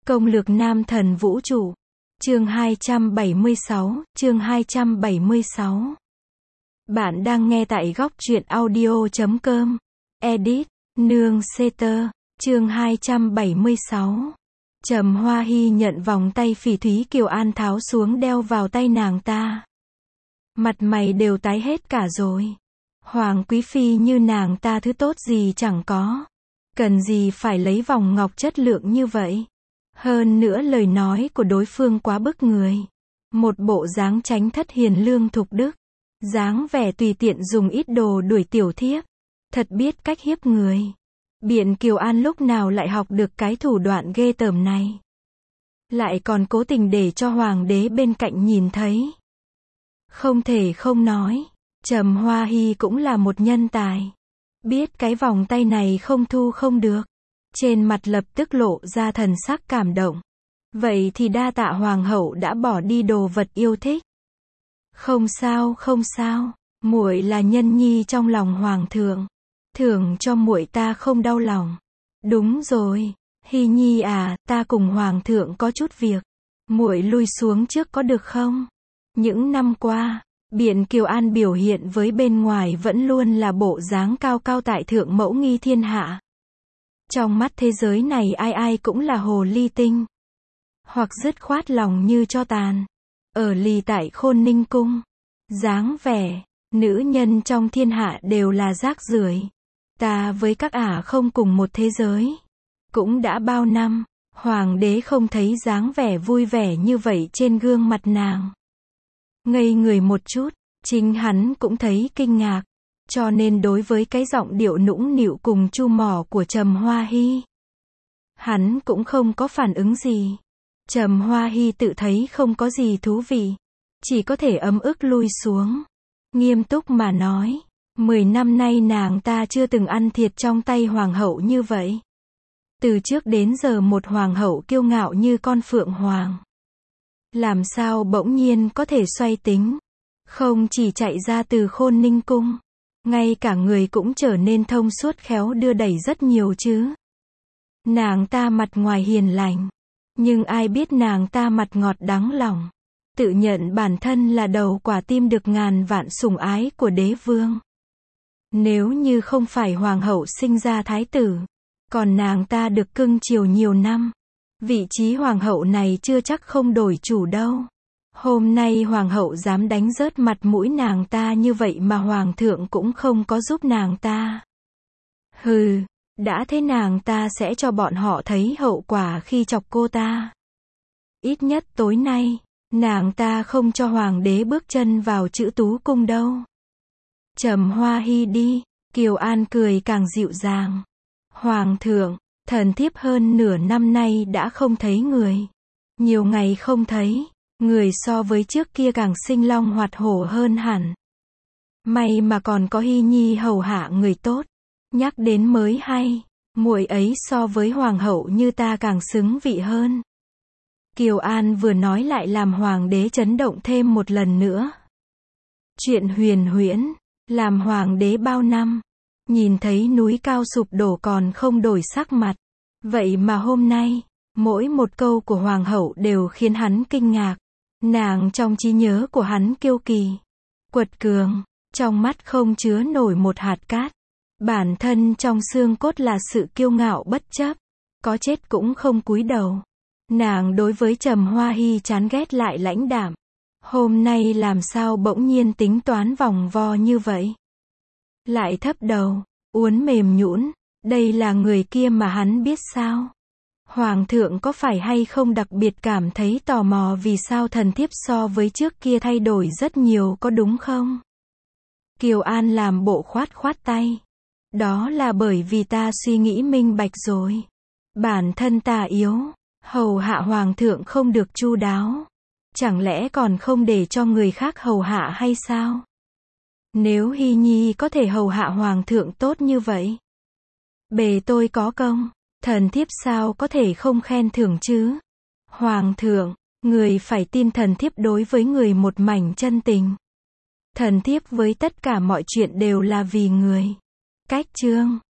Công lược nam thần vũ trụ. Chương 276, chương 276. Bạn đang nghe tại góc truyện audio.com. Edit, Nương Seter. Chương 276. Trầm Hoa Hy nhận vòng tay Phỉ Thúy Kiều An tháo xuống đeo vào tay nàng ta. Mặt mày đều tái hết cả rồi. Hoàng quý phi như nàng ta thứ tốt gì chẳng có. Cần gì phải lấy vòng ngọc chất lượng như vậy. Hơn nữa lời nói của đối phương quá bức người. Một bộ dáng tránh thất hiền lương thục đức. Dáng vẻ tùy tiện dùng ít đồ đuổi tiểu thiếp. Thật biết cách hiếp người. Biện Kiều An lúc nào lại học được cái thủ đoạn ghê tởm này. Lại còn cố tình để cho hoàng đế bên cạnh nhìn thấy. Không thể không nói, Trầm Hoa Hy cũng là một nhân tài. Biết cái vòng tay này không thu không được. Trên mặt lập tức lộ ra thần sắc cảm động. Vậy thì đa tạ hoàng hậu đã bỏ đi đồ vật yêu thích. Không sao, không sao, muội là nhân nhi trong lòng hoàng thượng. Thưởng cho muội ta không đau lòng. Đúng rồi, Hy nhi à, ta cùng hoàng thượng có chút việc. Muội lui xuống trước có được không? Những năm qua, Biện Kiều An biểu hiện với bên ngoài vẫn luôn là bộ dáng cao cao tại thượng mẫu nghi thiên hạ. Trong mắt thế giới này ai ai cũng là hồ ly tinh. Hoặc dứt khoát lòng như tro tàn. Ở lì tại Khôn Ninh cung. Dáng vẻ, nữ nhân trong thiên hạ đều là rác rưởi. Ta với các ả không cùng một thế giới. Cũng đã bao năm, hoàng đế không thấy dáng vẻ vui vẻ như vậy trên gương mặt nàng. Ngây người một chút, chính hắn cũng thấy kinh ngạc. Cho nên đối với cái giọng điệu nũng nịu cùng chu mỏ của Trầm Hoa Hy, hắn cũng không có phản ứng gì. Trầm Hoa Hy tự thấy không có gì thú vị, chỉ có thể ấm ức lui xuống. Nghiêm túc mà nói, 10 năm nay nàng ta chưa từng ăn thiệt trong tay hoàng hậu như vậy. Từ trước đến giờ một hoàng hậu kiêu ngạo như con phượng hoàng. Làm sao bỗng nhiên có thể xoay tính. Không chỉ chạy ra từ Khôn Ninh cung, ngay cả người cũng trở nên thông suốt khéo đưa đẩy rất nhiều chứ. Nàng ta mặt ngoài hiền lành, nhưng ai biết nàng ta mặt ngọt đắng lòng. Tự nhận bản thân là đầu quả tim được ngàn vạn sủng ái của đế vương. Nếu như không phải hoàng hậu sinh ra thái tử, còn nàng ta được cưng chiều nhiều năm, vị trí hoàng hậu này chưa chắc không đổi chủ đâu. Hôm nay hoàng hậu dám đánh rớt mặt mũi nàng ta như vậy mà hoàng thượng cũng không có giúp nàng ta. Hừ, đã thế nàng ta sẽ cho bọn họ thấy hậu quả khi chọc cô ta. Ít nhất tối nay, nàng ta không cho hoàng đế bước chân vào Trữ Tú cung đâu. Trầm Hoa Hy đi, Kiều An cười càng dịu dàng. Hoàng thượng, thần thiếp hơn nửa năm nay đã không thấy người. Nhiều ngày không thấy, người so với trước kia càng sinh long hoạt hổ hơn hẳn. May mà còn có Hy nhi hầu hạ người tốt. Nhắc đến mới hay, muội ấy so với hoàng hậu như ta càng xứng vị hơn. Kiều An vừa nói lại làm hoàng đế chấn động thêm một lần nữa. Chuyện huyền huyễn, làm hoàng đế bao năm, nhìn thấy núi cao sụp đổ còn không đổi sắc mặt. Vậy mà hôm nay, mỗi một câu của hoàng hậu đều khiến hắn kinh ngạc. Nàng trong trí nhớ của hắn kiêu kỳ, quật cường, trong mắt không chứa nổi một hạt cát. Bản thân trong xương cốt là sự kiêu ngạo bất chấp, có chết cũng không cúi đầu. Nàng đối với Trầm Hoa Hy chán ghét lại lãnh đạm. Hôm nay làm sao bỗng nhiên tính toán vòng vo như vậy? Lại thấp đầu, uốn mềm nhũn, đây là người kia mà hắn biết sao? Hoàng thượng có phải hay không đặc biệt cảm thấy tò mò vì sao thần thiếp so với trước kia thay đổi rất nhiều có đúng không? Kiều An làm bộ khoát khoát tay. Đó là bởi vì ta suy nghĩ minh bạch rồi. Bản thân ta yếu, hầu hạ hoàng thượng không được chu đáo. Chẳng lẽ còn không để cho người khác hầu hạ hay sao? Nếu Hy nhi có thể hầu hạ hoàng thượng tốt như vậy, bề tôi có công, thần thiếp sao có thể không khen thưởng chứ? Hoàng thượng, người phải tin thần thiếp đối với người một mảnh chân tình. Thần thiếp với tất cả mọi chuyện đều là vì người. Cách chương